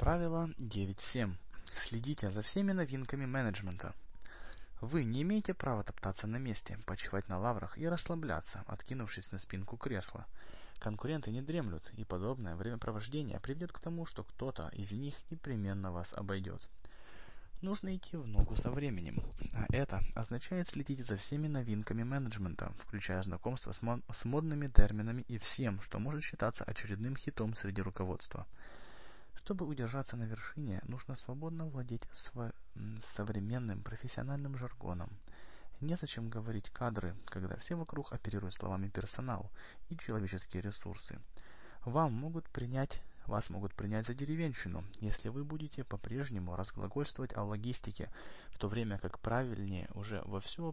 Правило 9.7. Следите за всеми новинками менеджмента. Вы не имеете права топтаться на месте, почивать на лаврах и расслабляться, откинувшись на спинку кресла. Конкуренты не дремлют, и подобное времяпровождение приведет к тому, что кто-то из них непременно вас обойдет. Нужно идти в ногу со временем, а это означает следить за всеми новинками менеджмента, включая знакомство с модными терминами и всем, что может считаться очередным хитом среди руководства. Чтобы удержаться на вершине, нужно свободно владеть современным профессиональным жаргоном. Незачем говорить «кадры», когда все вокруг оперируют словами «персонал» и «человеческие ресурсы». Вас могут принять за деревенщину, если вы будете по-прежнему разглагольствовать о логистике, в то время как правление уже вовсю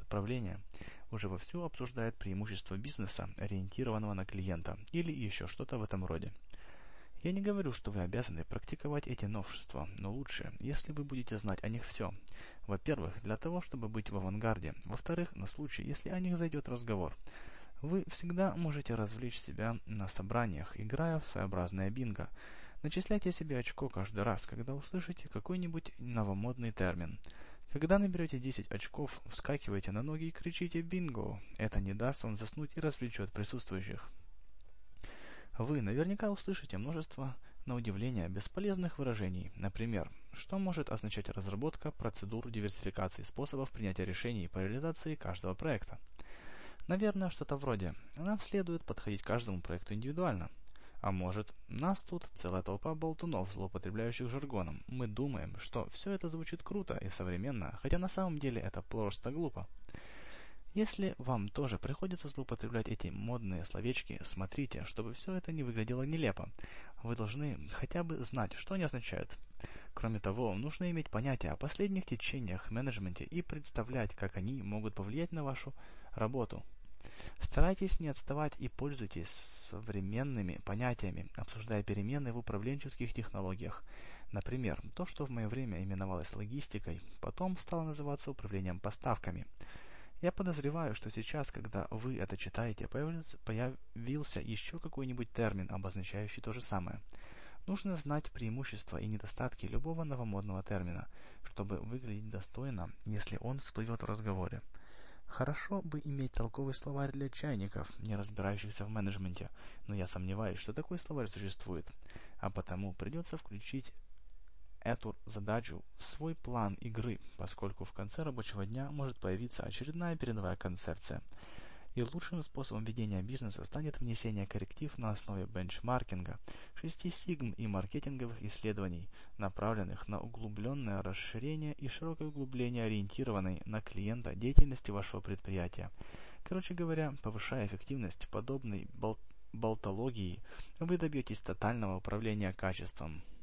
обсуждает преимущества бизнеса, ориентированного на клиента, или еще что-то в этом роде. Я не говорю, что вы обязаны практиковать эти новшества, но лучше, если вы будете знать о них все. Во-первых, для того, чтобы быть в авангарде. Во-вторых, на случай, если о них зайдет разговор. Вы всегда можете развлечь себя на собраниях, играя в своеобразное бинго. Начисляйте себе очко каждый раз, когда услышите какой-нибудь новомодный термин. Когда наберете 10 очков, вскакивайте на ноги и кричите «бинго». Это не даст вам заснуть и развлечет присутствующих. Вы наверняка услышите множество, на удивление, бесполезных выражений. Например, что может означать разработка процедур диверсификации способов принятия решений по реализации каждого проекта. Наверное, что-то вроде «нам следует подходить к каждому проекту индивидуально». А может, нас тут целая толпа болтунов, злоупотребляющих жаргоном. Мы думаем, что все это звучит круто и современно, хотя на самом деле это просто глупо. Если вам тоже приходится злоупотреблять эти модные словечки, смотрите, чтобы все это не выглядело нелепо. Вы должны хотя бы знать, что они означают. Кроме того, нужно иметь понятие о последних течениях в менеджменте и представлять, как они могут повлиять на вашу работу. Старайтесь не отставать и пользуйтесь современными понятиями, обсуждая перемены в управленческих технологиях. Например, то, что в мое время именовалось логистикой, потом стало называться управлением поставками. Я подозреваю, что сейчас, когда вы это читаете, появился еще какой-нибудь термин, обозначающий то же самое. Нужно знать преимущества и недостатки любого новомодного термина, чтобы выглядеть достойно, если он всплывет в разговоре. Хорошо бы иметь толковый словарь для чайников, не разбирающихся в менеджменте, но я сомневаюсь, что такой словарь существует, а потому придется включить эту задачу в свой план игры, поскольку в конце рабочего дня может появиться очередная передовая концепция. И лучшим способом ведения бизнеса станет внесение корректив на основе бенчмаркинга, 6 сигм и маркетинговых исследований, направленных на углубленное расширение и широкое углубление ориентированной на клиента деятельности вашего предприятия. Короче говоря, повышая эффективность подобной болтологии, вы добьетесь тотального управления качеством.